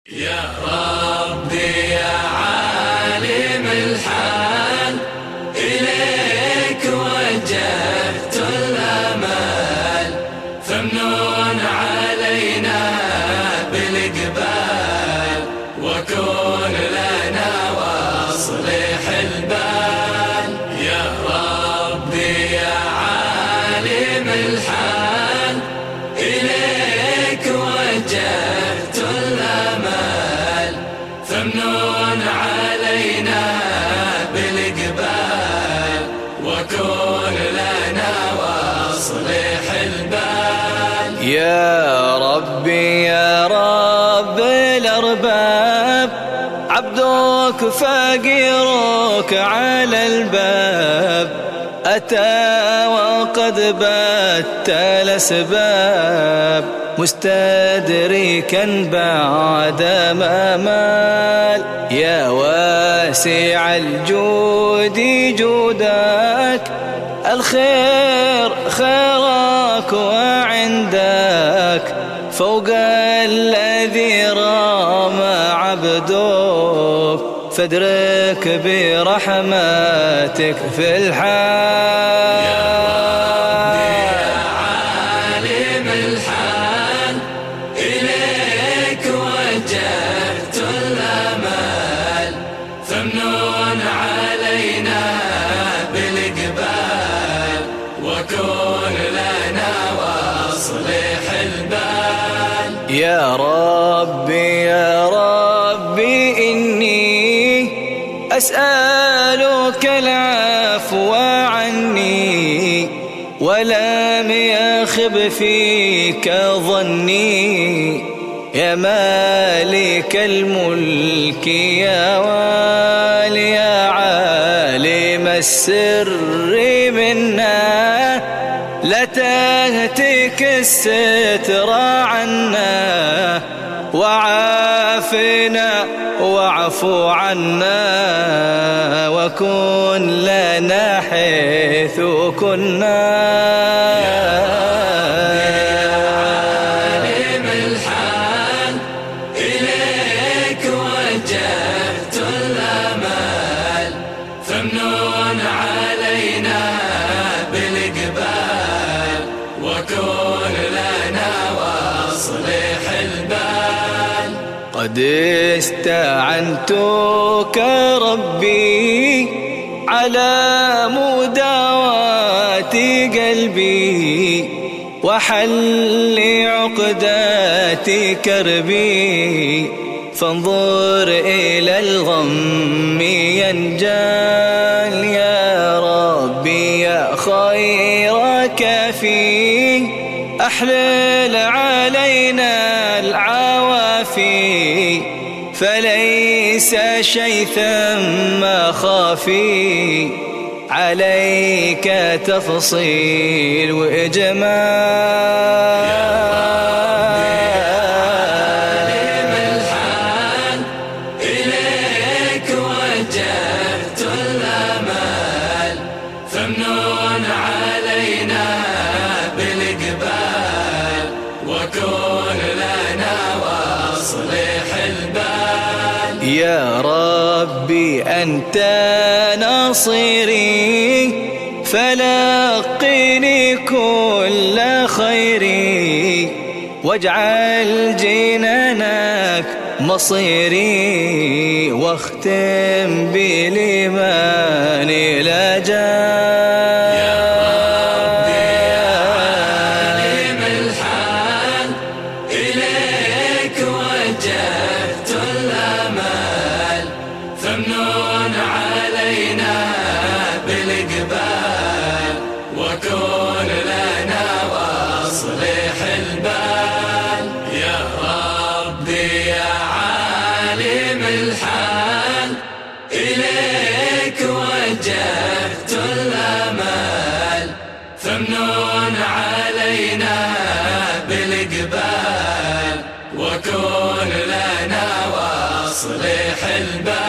يا ربي يا عالم الحال، إليك وجهت الأمال، فمنون علينا بالإقبال، وكن لنا واصلح البال. يا ربي يا عالم الحال، إليك وجهت الأمال، فمنون علينا بالإقبال، وكن لنا واصلح البال. يا ربي يا رب الأرباب، عبدك فقيرك على الباب، أتى وقد بات الأسباب، مستدركا بعد ما مال. يا واسع الجود جودك، الخير خيرك وعندك، فوق الذي رام عبدك، فادرك برحمتك في الحال. يا ربي يا عالم الحال، إليك وجهت الأمال، فمنون علينا بالإقبال، وكن لنا واصلح البال. يا ربي يا ربي إني أسألك العفو عني، ولم يخب فيك ظني، يا مالك الملك يا والي، يا عالم السر منا، لا تهتك الستر عنا، وعافنا واعف عنا، وكن لنا حيث كنا. يا ربي يا عالم الحال، إليك وجهت الأمال، فمنون علينا بالإقبال، وكن لنا واصلح البال. قد استعنتك ربي على مداواة قلبي، وحل عقدات كربي، فانظر إلى الغم ينجال. يا ربي يا خير كافي، أحلل علينا العوافي، فليس شيء ثم خافي، عليك تفصيل وإجمال. يا ربي يا عالم الحال، إليك وجهت الأمال، فمنون علينا بالإقبال، وكن لنا واصلح البال. يا ربي أنت نصيري، فلقني كل خيري، واجعل جنانك مصيري، واختم بالإيمان لا جال. يا ربي يا عالم الحال، إليك وجهت الأمال، فمنون علينا بالإقبال، وكن لنا واصلح البال. يا ربي يا عالم الحال، إليك وجهت الأمال، فمنون علينا بالإقبال، وكن لنا واصلح البال.